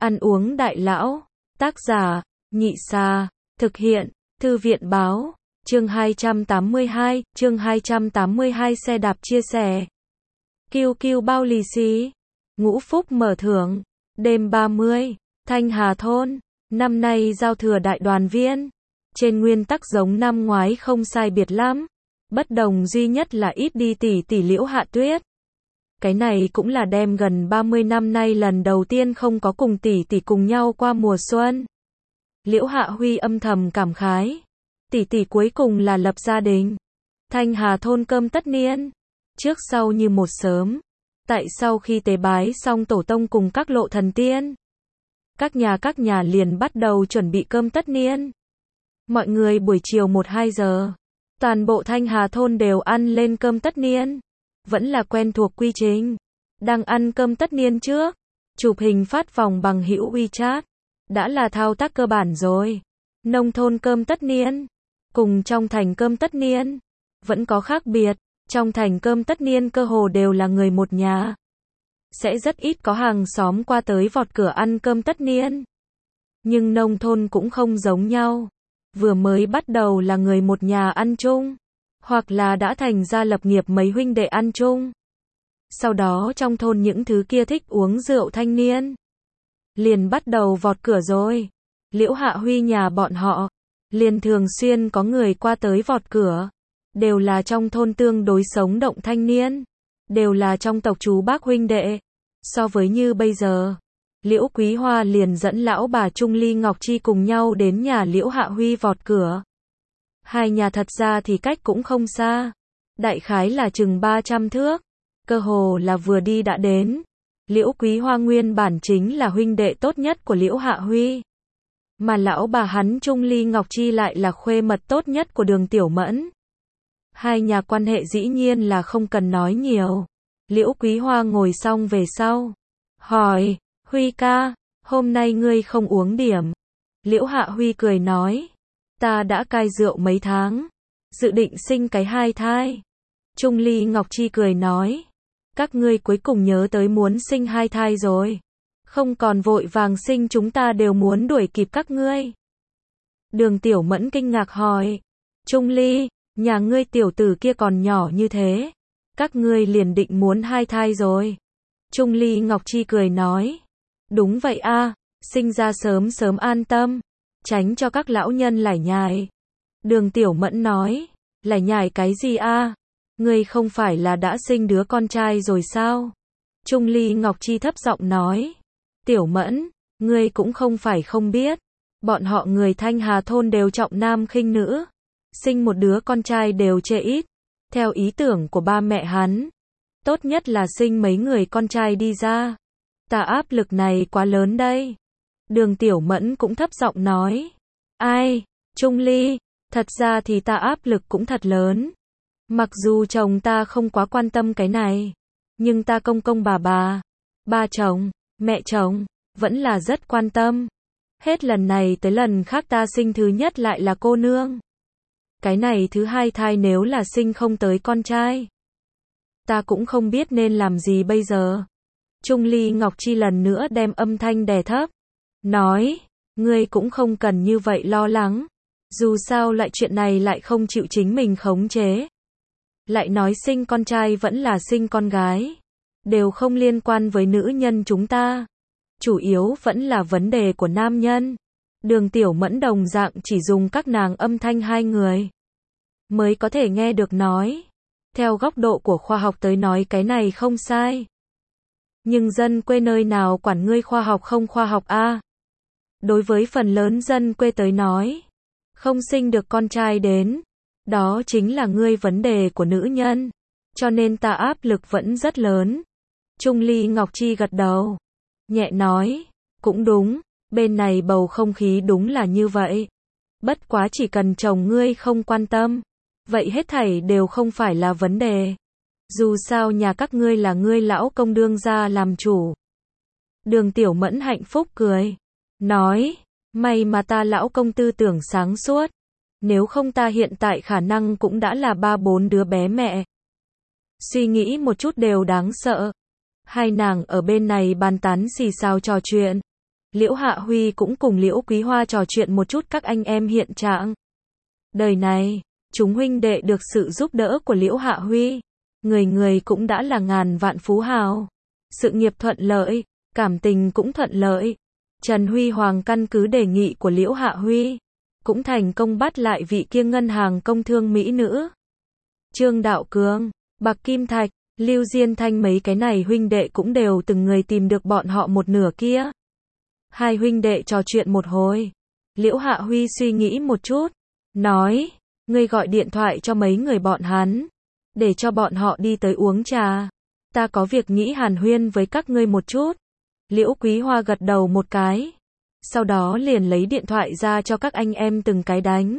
Ăn uống đại lão. Tác giả, Nhị Sa. Thực hiện, Thư viện báo. Chương 282, xe đạp chia sẻ. QQ bao lì xì. Ngũ Phúc mở thưởng. Đêm 30, Thanh Hà thôn. Năm nay giao thừa đại đoàn viên. Trên nguyên tắc giống năm ngoái không sai biệt lắm. Bất đồng duy nhất là ít đi tỷ Liễu Hạ Tuyết. Cái này cũng là đem gần 30 năm nay lần đầu tiên không có cùng tỷ cùng nhau qua mùa xuân. Liễu Hạ Huy âm thầm cảm khái. Tỷ cuối cùng là lập gia đình. Thanh Hà thôn cơm tất niên. Trước sau như một sớm. Tại sau khi tế bái xong tổ tông cùng các lộ thần tiên. Các nhà liền bắt đầu chuẩn bị cơm tất niên. Mọi người buổi chiều 1-2 giờ. Toàn bộ Thanh Hà thôn đều ăn lên cơm tất niên. Vẫn là quen thuộc quy trình. Đang ăn cơm tất niên trước. Chụp hình phát vòng bằng hữu WeChat. Đã là thao tác cơ bản rồi. Nông thôn cơm tất niên. Cùng trong thành cơm tất niên. Vẫn có khác biệt. Trong thành cơm tất niên cơ hồ đều là người một nhà. Sẽ rất ít có hàng xóm qua tới vọt cửa ăn cơm tất niên. Nhưng nông thôn cũng không giống nhau. Vừa mới bắt đầu là người một nhà ăn chung. Hoặc là đã thành ra lập nghiệp mấy huynh đệ ăn chung. Sau đó trong thôn những thứ kia thích uống rượu thanh niên. Liền bắt đầu vọt cửa rồi. Liễu Hạ Huy nhà bọn họ. Liền thường xuyên có người qua tới vọt cửa. Đều là trong thôn tương đối sống động thanh niên. Đều là trong tộc chú bác huynh đệ. So với như bây giờ. Liễu Quý Hoa liền dẫn lão bà Trung Ly Ngọc Chi cùng nhau đến nhà Liễu Hạ Huy vọt cửa. Hai nhà thật ra thì cách cũng không xa. Đại khái là chừng 300 thước. Cơ hồ là vừa đi đã đến. Liễu Quý Hoa nguyên bản chính là huynh đệ tốt nhất của Liễu Hạ Huy. Mà lão bà hắn Trung Ly Ngọc Chi lại là khuê mật tốt nhất của Đường Tiểu Mẫn. Hai nhà quan hệ dĩ nhiên là không cần nói nhiều. Liễu Quý Hoa ngồi xong về sau. Hỏi, Huy ca, hôm nay ngươi không uống điểm. Liễu Hạ Huy cười nói. Ta đã cai rượu mấy tháng. Dự định sinh cái 2 thai. Trung Ly Ngọc Chi cười nói. Các ngươi cuối cùng nhớ tới muốn sinh 2 thai rồi. Không còn vội vàng sinh, chúng ta đều muốn đuổi kịp các ngươi. Đường Tiểu Mẫn kinh ngạc hỏi. Trung Ly, nhà ngươi tiểu tử kia còn nhỏ như thế. Các ngươi liền định muốn 2 thai rồi. Trung Ly Ngọc Chi cười nói. Đúng vậy a, sinh ra sớm sớm an tâm. Tránh cho các lão nhân lải nhải. Đường Tiểu Mẫn nói. Lải nhải cái gì a? Ngươi không phải là đã sinh đứa con trai rồi sao? Trung Ly Ngọc Chi thấp giọng nói. Tiểu Mẫn, ngươi cũng không phải không biết. Bọn họ người Thanh Hà thôn đều trọng nam khinh nữ. Sinh một đứa con trai đều chê ít. Theo ý tưởng của ba mẹ hắn. Tốt nhất là sinh mấy người con trai đi ra. Ta áp lực này quá lớn đây. Đường Tiểu Mẫn cũng thấp giọng nói. Ai, Trung Ly, thật ra thì ta áp lực cũng thật lớn. Mặc dù chồng ta không quá quan tâm cái này. Nhưng ta công bà, ba chồng, mẹ chồng, vẫn là rất quan tâm. Hết lần này tới lần khác ta sinh thứ nhất lại là cô nương. Cái này thứ 2 thai nếu là sinh không tới con trai. Ta cũng không biết nên làm gì bây giờ. Trung Ly Ngọc Chi lần nữa đem âm thanh đè thấp. Nói, ngươi cũng không cần như vậy lo lắng. Dù sao loại chuyện này lại không chịu chính mình khống chế. Lại nói sinh con trai vẫn là sinh con gái. Đều không liên quan với nữ nhân chúng ta. Chủ yếu vẫn là vấn đề của nam nhân. Đường Tiểu Mẫn đồng dạng chỉ dùng các nàng âm thanh 2 người. Mới có thể nghe được nói. Theo góc độ của khoa học tới nói cái này không sai. Nhưng dân quê nơi nào quản ngươi khoa học không khoa học a? Đối với phần lớn dân quê tới nói. Không sinh được con trai đến. Đó chính là ngươi vấn đề của nữ nhân. Cho nên ta áp lực vẫn rất lớn. Trung Ly Ngọc Chi gật đầu. Nhẹ nói. Cũng đúng. Bên này bầu không khí đúng là như vậy. Bất quá chỉ cần chồng ngươi không quan tâm. Vậy hết thảy đều không phải là vấn đề. Dù sao nhà các ngươi là ngươi lão công đương gia làm chủ. Đường Tiểu Mẫn hạnh phúc cười. Nói. May mà ta lão công tư tưởng sáng suốt. Nếu không ta hiện tại khả năng cũng đã là 3-4 đứa bé mẹ. Suy nghĩ một chút đều đáng sợ. Hai nàng ở bên này bàn tán xì xào trò chuyện. Liễu Hạ Huy cũng cùng Liễu Quý Hoa trò chuyện một chút các anh em hiện trạng. Đời này, chúng huynh đệ được sự giúp đỡ của Liễu Hạ Huy, người người cũng đã là ngàn vạn phú hào. Sự nghiệp thuận lợi, cảm tình cũng thuận lợi. Trần Huy Hoàng căn cứ đề nghị của Liễu Hạ Huy, cũng thành công bắt lại vị kia ngân hàng công thương mỹ nữ. Trương Đạo Cường, Bạc Kim Thạch, Lưu Diên Thanh mấy cái này huynh đệ cũng đều từng người tìm được bọn họ một nửa kia. Hai huynh đệ trò chuyện một hồi. Liễu Hạ Huy suy nghĩ một chút, nói, ngươi gọi điện thoại cho mấy người bọn hắn, để cho bọn họ đi tới uống trà. Ta có việc nghĩ hàn huyên với các ngươi một chút. Liễu Quý Hoa gật đầu một cái, sau đó liền lấy điện thoại ra cho các anh em từng cái đánh.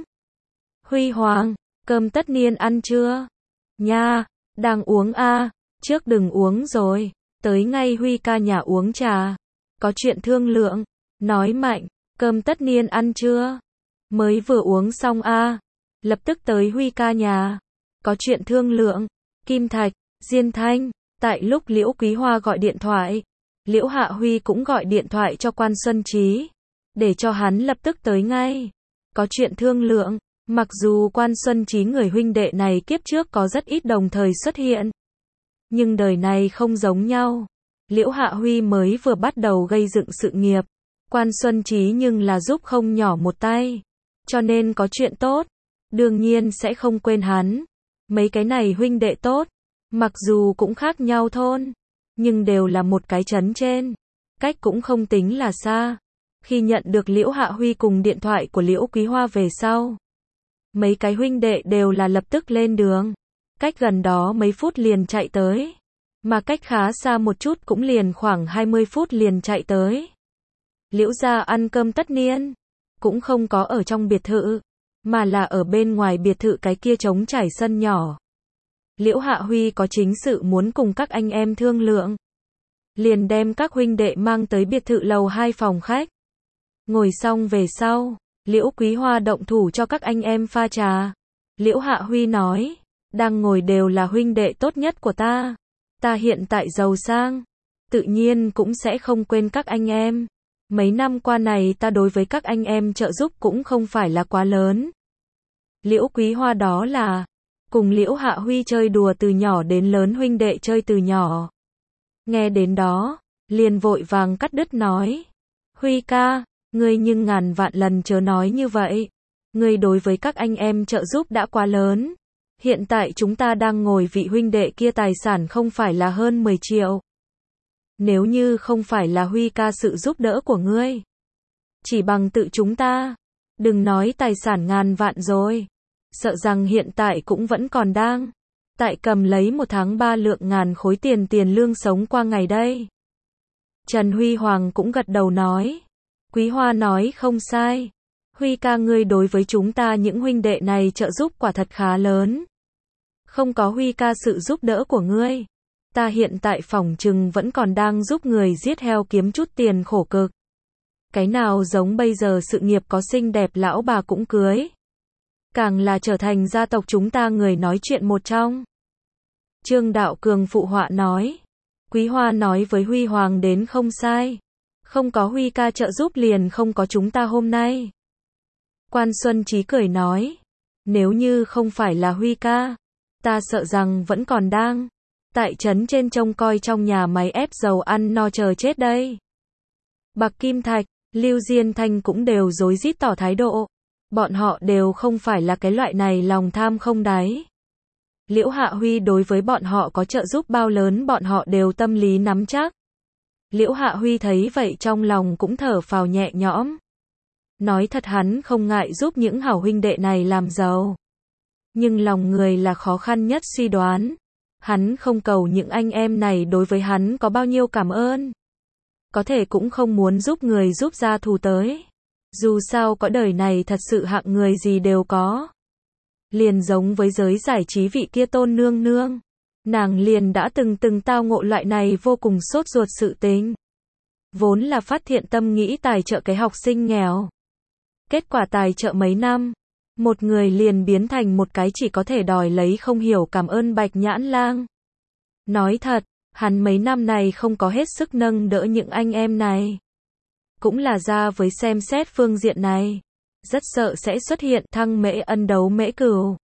Huy Hoàng, cơm tất niên ăn chưa? Nha, đang uống a, trước đừng uống rồi, tới ngay Huy ca nhà uống trà. Có chuyện thương lượng, nói mạnh, cơm tất niên ăn chưa? Mới vừa uống xong a, lập tức tới Huy ca nhà. Có chuyện thương lượng, Kim Thạch, Diên Thanh, tại lúc Liễu Quý Hoa gọi điện thoại, Liễu Hạ Huy cũng gọi điện thoại cho Quan Xuân Trí, để cho hắn lập tức tới ngay. Có chuyện thương lượng, mặc dù Quan Xuân Trí người huynh đệ này kiếp trước có rất ít đồng thời xuất hiện, nhưng đời này không giống nhau. Liễu Hạ Huy mới vừa bắt đầu gây dựng sự nghiệp, Quan Xuân Trí nhưng là giúp không nhỏ một tay, cho nên có chuyện tốt, đương nhiên sẽ không quên hắn. Mấy cái này huynh đệ tốt, mặc dù cũng khác nhau thôn, nhưng đều là một cái trấn trên, cách cũng không tính là xa. Khi nhận được Liễu Hạ Huy cùng điện thoại của Liễu Quý Hoa về sau, mấy cái huynh đệ đều là lập tức lên đường, cách gần đó mấy phút liền chạy tới, mà cách khá xa một chút cũng liền khoảng 20 phút liền chạy tới. Liễu gia ăn cơm tất niên, cũng không có ở trong biệt thự, mà là ở bên ngoài biệt thự cái kia trống trải sân nhỏ. Liễu Hạ Huy có chính sự muốn cùng các anh em thương lượng, liền đem các huynh đệ mang tới biệt thự lầu 2 phòng khách. Ngồi xong về sau, Liễu Quý Hoa động thủ cho các anh em pha trà. Liễu Hạ Huy nói, đang ngồi đều là huynh đệ tốt nhất của ta. Ta hiện tại giàu sang, tự nhiên cũng sẽ không quên các anh em. Mấy năm qua này ta đối với các anh em trợ giúp cũng không phải là quá lớn. Liễu Quý Hoa đó là cùng Liễu Hạ Huy chơi đùa từ nhỏ đến lớn, huynh đệ chơi từ nhỏ. Nghe đến đó, liền vội vàng cắt đứt nói, Huy ca, ngươi nhưng ngàn vạn lần chớ nói như vậy. Ngươi đối với các anh em trợ giúp đã quá lớn. Hiện tại chúng ta đang ngồi vị huynh đệ kia tài sản không phải là hơn 10 triệu. Nếu như không phải là Huy ca sự giúp đỡ của ngươi, chỉ bằng tự chúng ta, đừng nói tài sản ngàn vạn rồi, sợ rằng hiện tại cũng vẫn còn đang tại cầm lấy một tháng 3 lượng ngàn khối tiền lương sống qua ngày đây. Trần Huy Hoàng cũng gật đầu nói, Quý Hoa nói không sai, Huy ca ngươi đối với chúng ta những huynh đệ này trợ giúp quả thật khá lớn. Không có Huy ca sự giúp đỡ của ngươi, ta hiện tại phỏng chừng vẫn còn đang giúp người giết heo kiếm chút tiền khổ cực. Cái nào giống bây giờ sự nghiệp có xinh đẹp lão bà cũng cưới, càng là trở thành gia tộc chúng ta người nói chuyện một trong. Trương Đạo Cường phụ họa nói, Quý Hoa nói với Huy Hoàng đến không sai, không có Huy ca trợ giúp liền không có chúng ta hôm nay. Quan Xuân Trí cười nói, nếu như không phải là Huy ca, ta sợ rằng vẫn còn đang tại trấn trên trông coi trong nhà máy ép dầu ăn no chờ chết đây. Bạc Kim Thạch, Lưu Diên Thanh cũng đều rối rít tỏ thái độ, bọn họ đều không phải là cái loại này lòng tham không đáy. Liễu Hạ Huy đối với bọn họ có trợ giúp bao lớn bọn họ đều tâm lý nắm chắc. Liễu Hạ Huy thấy vậy trong lòng cũng thở phào nhẹ nhõm. Nói thật hắn không ngại giúp những hảo huynh đệ này làm giàu. Nhưng lòng người là khó khăn nhất suy đoán. Hắn không cầu những anh em này đối với hắn có bao nhiêu cảm ơn. Có thể cũng không muốn giúp người giúp ra thù tới. Dù sao có đời này thật sự hạng người gì đều có. Liền giống với giới giải trí vị kia Tôn Nương Nương. Nàng liền đã từng tao ngộ loại này vô cùng sốt ruột sự tình. Vốn là phát thiện tâm nghĩ tài trợ cái học sinh nghèo. Kết quả tài trợ mấy năm, một người liền biến thành một cái chỉ có thể đòi lấy không hiểu cảm ơn Bạch Nhãn Lang. Nói thật, hắn mấy năm này không có hết sức nâng đỡ những anh em này. cũng là ra với xem xét phương diện này. Rất sợ sẽ xuất hiện thăng mễ ân đấu mễ cửu.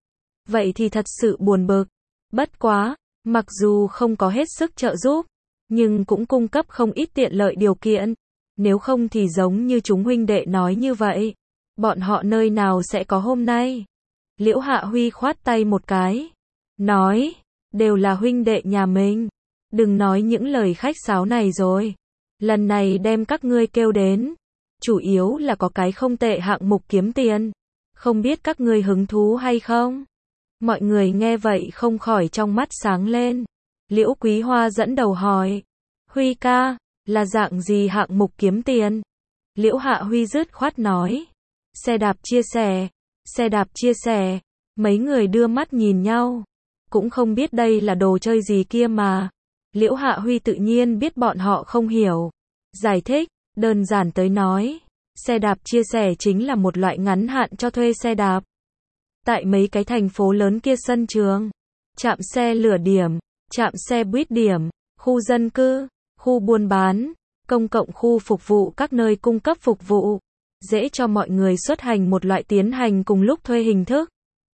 Vậy thì thật sự buồn bực. Bất quá, mặc dù không có hết sức trợ giúp, nhưng cũng cung cấp không ít tiện lợi điều kiện. Nếu không thì giống như chúng huynh đệ nói như vậy, bọn họ nơi nào sẽ có hôm nay. Liễu Hạ Huy khoát tay một cái, nói, đều là huynh đệ nhà mình. Đừng nói những lời khách sáo này rồi. Lần này đem các ngươi kêu đến, chủ yếu là có cái không tệ hạng mục kiếm tiền. Không biết các ngươi hứng thú hay không? Mọi người nghe vậy không khỏi trong mắt sáng lên. Liễu Quý Hoa dẫn đầu hỏi, Huy ca, là dạng gì hạng mục kiếm tiền? Liễu Hạ Huy dứt khoát nói, xe đạp chia sẻ, xe đạp chia sẻ. Mấy người đưa mắt nhìn nhau, cũng không biết đây là đồ chơi gì kia mà. Liễu Hạ Huy tự nhiên biết bọn họ không hiểu. Giải thích, đơn giản tới nói, xe đạp chia sẻ chính là một loại ngắn hạn cho thuê xe đạp. Tại mấy cái thành phố lớn kia sân trường, trạm xe lửa điểm, trạm xe buýt điểm, khu dân cư, khu buôn bán, công cộng khu phục vụ các nơi cung cấp phục vụ, dễ cho mọi người xuất hành một loại tiến hành cùng lúc thuê hình thức.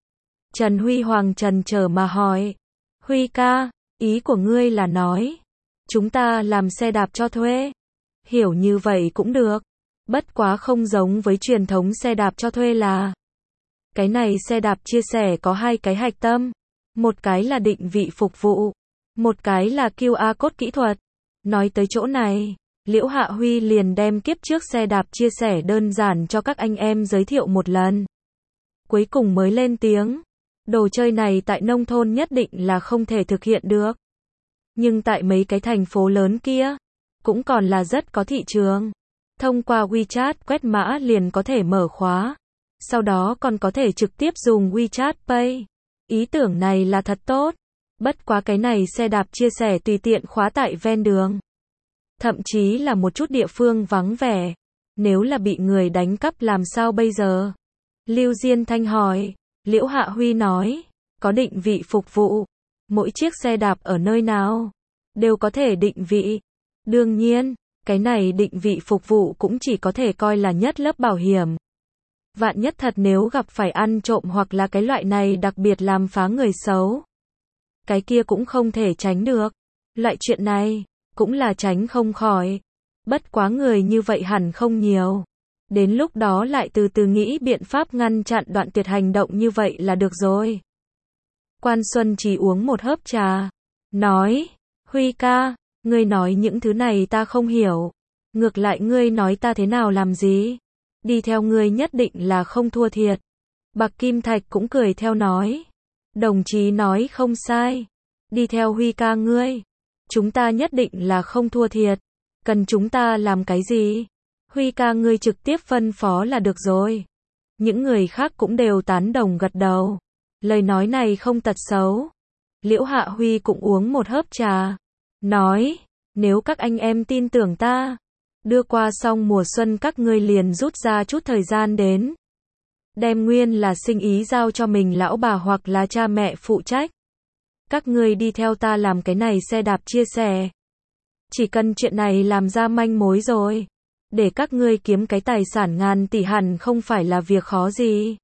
Trần Huy Hoàng trần chờ mà hỏi, Huy ca, ý của ngươi là nói, chúng ta làm xe đạp cho thuê. Hiểu như vậy cũng được, bất quá không giống với truyền thống xe đạp cho thuê là. Cái này xe đạp chia sẻ có hai cái hạch tâm, một cái là định vị phục vụ, một cái là QR code kỹ thuật. Nói tới chỗ này, Liễu Hạ Huy liền đem kiếp trước xe đạp chia sẻ đơn giản cho các anh em giới thiệu một lần. Cuối cùng mới lên tiếng, đồ chơi này tại nông thôn nhất định là không thể thực hiện được. Nhưng tại mấy cái thành phố lớn kia, cũng còn là rất có thị trường. Thông qua WeChat quét mã liền có thể mở khóa. Sau đó còn có thể trực tiếp dùng WeChat Pay. Ý tưởng này là thật tốt. Bất quá cái này xe đạp chia sẻ tùy tiện khóa tại ven đường. Thậm chí là một chút địa phương vắng vẻ. Nếu là bị người đánh cắp làm sao bây giờ? Lưu Diên Thanh hỏi. Liễu Hạ Huy nói, có định vị phục vụ. Mỗi chiếc xe đạp ở nơi nào đều có thể định vị. Đương nhiên, cái này định vị phục vụ cũng chỉ có thể coi là nhất lớp bảo hiểm. Vạn nhất thật nếu gặp phải ăn trộm hoặc là cái loại này đặc biệt làm phá người xấu, cái kia cũng không thể tránh được. Loại chuyện này cũng là tránh không khỏi. Bất quá người như vậy hẳn không nhiều. Đến lúc đó lại từ từ nghĩ biện pháp ngăn chặn đoạn tuyệt hành động như vậy là được rồi. Quan Xuân chỉ uống một hớp trà, nói, Huy ca, ngươi nói những thứ này ta không hiểu. Ngược lại ngươi nói ta thế nào làm gì? Đi theo ngươi nhất định là không thua thiệt. Bạc Kim Thạch cũng cười theo nói, đồng chí nói không sai. Đi theo Huy ca ngươi, chúng ta nhất định là không thua thiệt. Cần chúng ta làm cái gì? Huy ca ngươi trực tiếp phân phó là được rồi. Những người khác cũng đều tán đồng gật đầu. Lời nói này không tật xấu. Liễu Hạ Huy cũng uống một hớp trà, nói, nếu các anh em tin tưởng ta, đưa qua xong mùa xuân các ngươi liền rút ra chút thời gian đến. Đem nguyên là sinh ý giao cho mình lão bà hoặc là cha mẹ phụ trách. Các ngươi đi theo ta làm cái này xe đạp chia sẻ. Chỉ cần chuyện này làm ra manh mối rồi, để các ngươi kiếm cái tài sản ngàn tỷ hẳn không phải là việc khó gì.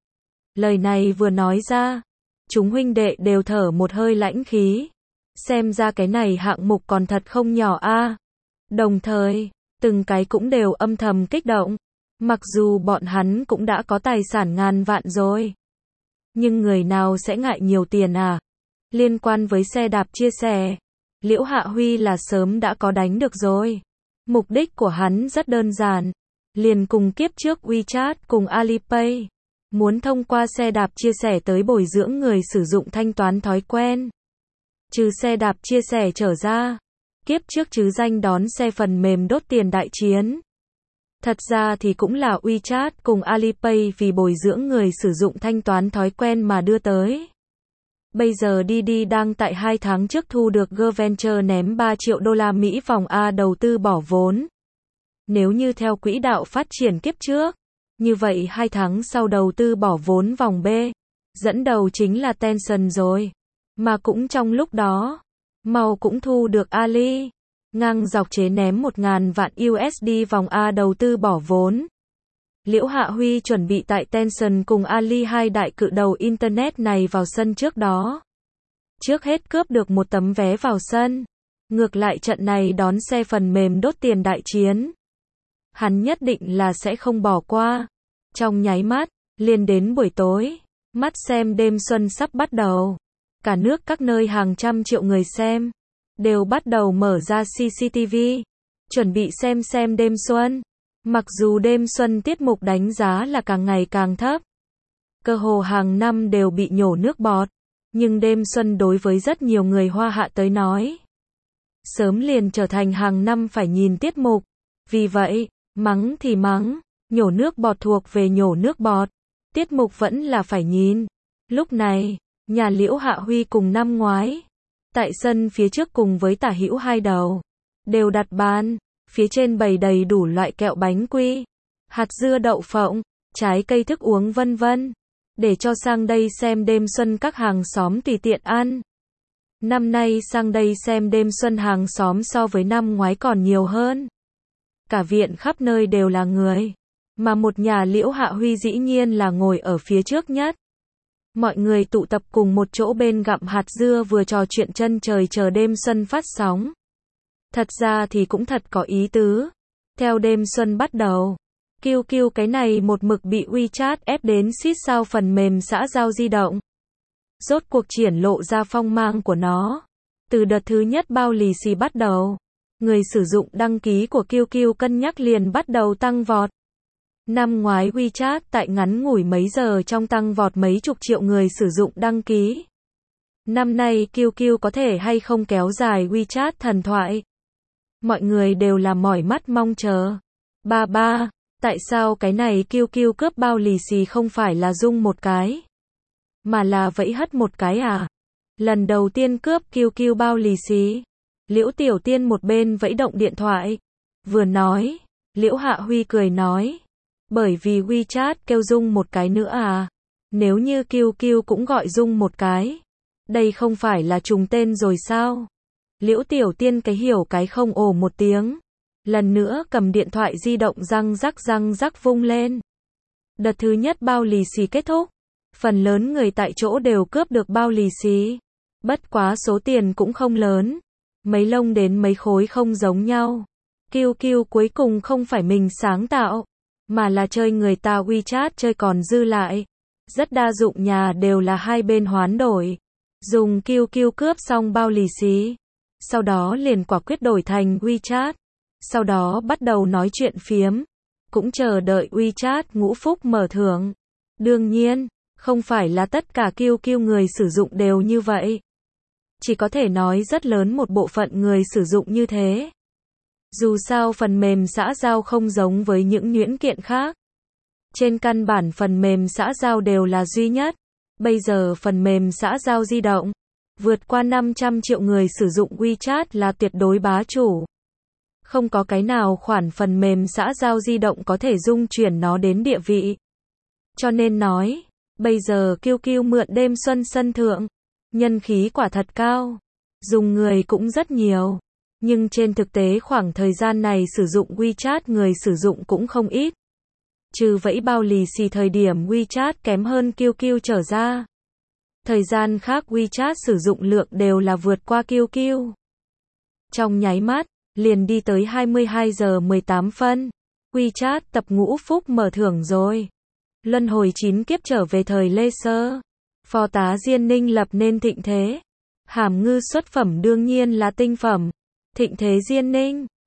Lời này vừa nói ra, chúng huynh đệ đều thở một hơi lãnh khí. Xem ra cái này hạng mục còn thật không nhỏ a. Đồng thời, từng cái cũng đều âm thầm kích động. Mặc dù bọn hắn cũng đã có tài sản ngàn vạn rồi, nhưng người nào sẽ ngại nhiều tiền à? Liên quan với xe đạp chia sẻ, Liễu Hạ Huy là sớm đã có đánh được rồi. Mục đích của hắn rất đơn giản, liền cùng kiếp trước WeChat cùng Alipay, muốn thông qua xe đạp chia sẻ tới bồi dưỡng người sử dụng thanh toán thói quen. Trừ xe đạp chia sẻ trở ra, kiếp trước chứ danh đón xe phần mềm đốt tiền đại chiến. Thật ra thì cũng là WeChat cùng Alipay vì bồi dưỡng người sử dụng thanh toán thói quen mà đưa tới. Bây giờ Didi đang tại 2 tháng trước thu được GVenture ném 3 triệu đô la Mỹ vòng A đầu tư bỏ vốn. Nếu như theo quỹ đạo phát triển kiếp trước, như vậy 2 tháng sau đầu tư bỏ vốn vòng B, dẫn đầu chính là Tencent rồi. Mà cũng trong lúc đó, Mao cũng thu được Ali. ngang dọc chế ném 1.000 vạn USD vòng A đầu tư bỏ vốn. Liễu Hạ Huy chuẩn bị tại Tencent cùng Ali hai đại cự đầu Internet này vào sân trước đó. Trước hết cướp được một tấm vé vào sân. Ngược lại trận này đón xe phần mềm đốt tiền đại chiến. Hắn nhất định là sẽ không bỏ qua. Trong nháy mắt, liền đến buổi tối, mắt xem đêm xuân sắp bắt đầu. Cả nước các nơi hàng trăm triệu người xem, đều bắt đầu mở ra CCTV, chuẩn bị xem đêm xuân. Mặc dù đêm xuân tiết mục đánh giá là càng ngày càng thấp, cơ hồ hàng năm đều bị nhổ nước bọt, nhưng đêm xuân đối với rất nhiều người Hoa Hạ tới nói, sớm liền trở thành hàng năm phải nhìn tiết mục. Vì vậy, mắng thì mắng, nhổ nước bọt thuộc về nhổ nước bọt, tiết mục vẫn là phải nhìn. Lúc này, nhà Liễu Hạ Huy cùng năm ngoái, tại sân phía trước cùng với tả hữu hai đầu, đều đặt bàn, phía trên bày đầy đủ loại kẹo bánh quy, hạt dưa đậu phộng, trái cây thức uống vân vân, để cho sang đây xem đêm xuân các hàng xóm tùy tiện ăn. Năm nay sang đây xem đêm xuân hàng xóm so với năm ngoái còn nhiều hơn. Cả viện khắp nơi đều là người, mà một nhà Liễu Hạ Huy dĩ nhiên là ngồi ở phía trước nhất. Mọi người tụ tập cùng một chỗ bên gặm hạt dưa vừa trò chuyện chân trời chờ đêm xuân phát sóng. Thật ra thì cũng thật có ý tứ. Theo đêm xuân bắt đầu, QQ cái này một mực bị WeChat ép đến xít sao phần mềm xã giao di động. Rốt cuộc triển lộ ra phong mang của nó. Từ đợt thứ nhất bao lì xì bắt đầu, người sử dụng đăng ký của QQ cân nhắc liền bắt đầu tăng vọt. Năm ngoái WeChat tại ngắn ngủi mấy giờ trong tăng vọt mấy chục triệu người sử dụng đăng ký. Năm nay QQ có thể hay không kéo dài WeChat thần thoại? Mọi người đều là mỏi mắt mong chờ. Ba, tại sao cái này QQ cướp bao lì xì không phải là rung một cái, mà là vẫy hất một cái à? Lần đầu tiên cướp QQ bao lì xì, Liễu Tiểu Tiên một bên vẫy động điện thoại, vừa nói, Liễu Hạ Huy cười nói, bởi vì WeChat kêu rung một cái nữa à? Nếu như QQ cũng gọi rung một cái, đây không phải là trùng tên rồi sao? Liễu Tiểu Tiên cái hiểu cái không ồ một tiếng, lần nữa cầm điện thoại di động răng rắc vung lên. Đợt thứ nhất bao lì xì kết thúc, phần lớn người tại chỗ đều cướp được bao lì xì. Bất quá số tiền cũng không lớn, mấy lông đến mấy khối không giống nhau. QQ cuối cùng không phải mình sáng tạo, mà là chơi người ta WeChat chơi còn dư lại. Rất đa dụng nhà đều là hai bên hoán đổi. Dùng QQ cướp xong bao lì xì, sau đó liền quả quyết đổi thành WeChat. Sau đó bắt đầu nói chuyện phiếm, cũng chờ đợi WeChat ngũ phúc mở thưởng. Đương nhiên, không phải là tất cả QQ người sử dụng đều như vậy. Chỉ có thể nói rất lớn một bộ phận người sử dụng như thế. Dù sao phần mềm xã giao không giống với những nhuyễn kiện khác. Trên căn bản phần mềm xã giao đều là duy nhất. Bây giờ phần mềm xã giao di động, vượt qua 500 triệu người sử dụng WeChat là tuyệt đối bá chủ. Không có cái nào khoản phần mềm xã giao di động có thể dung chuyển nó đến địa vị. Cho nên nói, bây giờ QQ mượn đêm xuân sân thượng, nhân khí quả thật cao, dùng người cũng rất nhiều. Nhưng trên thực tế khoảng thời gian này sử dụng WeChat người sử dụng cũng không ít. Trừ vẫy bao lì xì thời điểm WeChat kém hơn QQ trở ra, thời gian khác WeChat sử dụng lượng đều là vượt qua QQ. Trong nháy mắt, liền đi tới 22 giờ 18 phân. WeChat tập ngũ phúc mở thưởng rồi. Luân hồi 9 kiếp trở về thời Lê Sơ. Phó tá Diên Ninh lập nên thịnh thế. Hàm ngư xuất phẩm đương nhiên là tinh phẩm. Thịnh thế Diên Ninh.